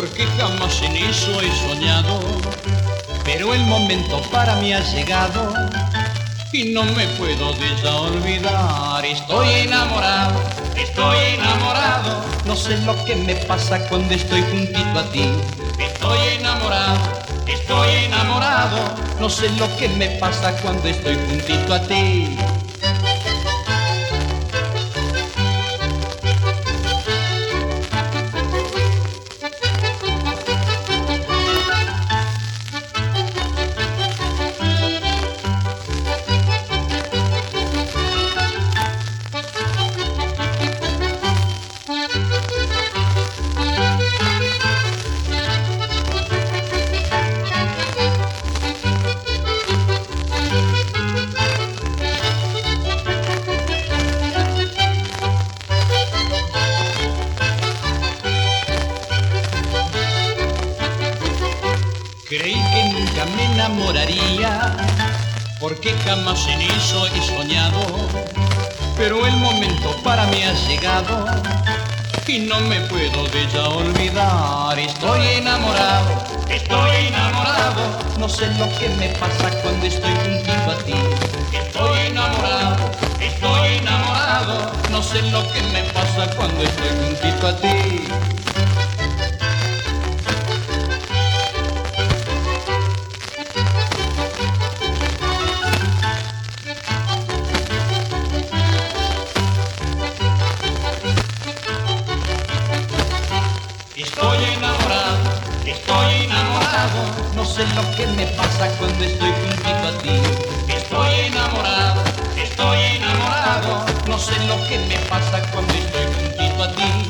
porque jamás en eso he soñado, pero el momento para mí ha llegado y no me puedo de ella olvidar. Estoy enamorado, no sé lo que me pasa cuando estoy juntito a ti. Estoy enamorado, no sé lo que me pasa cuando estoy juntito a ti. Creí que nunca me enamoraría, porque jamás en eso he soñado, pero el momento para mí ha llegado y no me puedo de ella olvidar. Estoy enamorado, no sé lo que me pasa cuando estoy juntito a ti. Estoy enamorado, no sé lo que me pasa cuando estoy juntito a ti. Estoy enamorado, no sé lo que me pasa cuando estoy juntito a ti. Estoy enamorado, no sé lo que me pasa cuando estoy juntito a ti.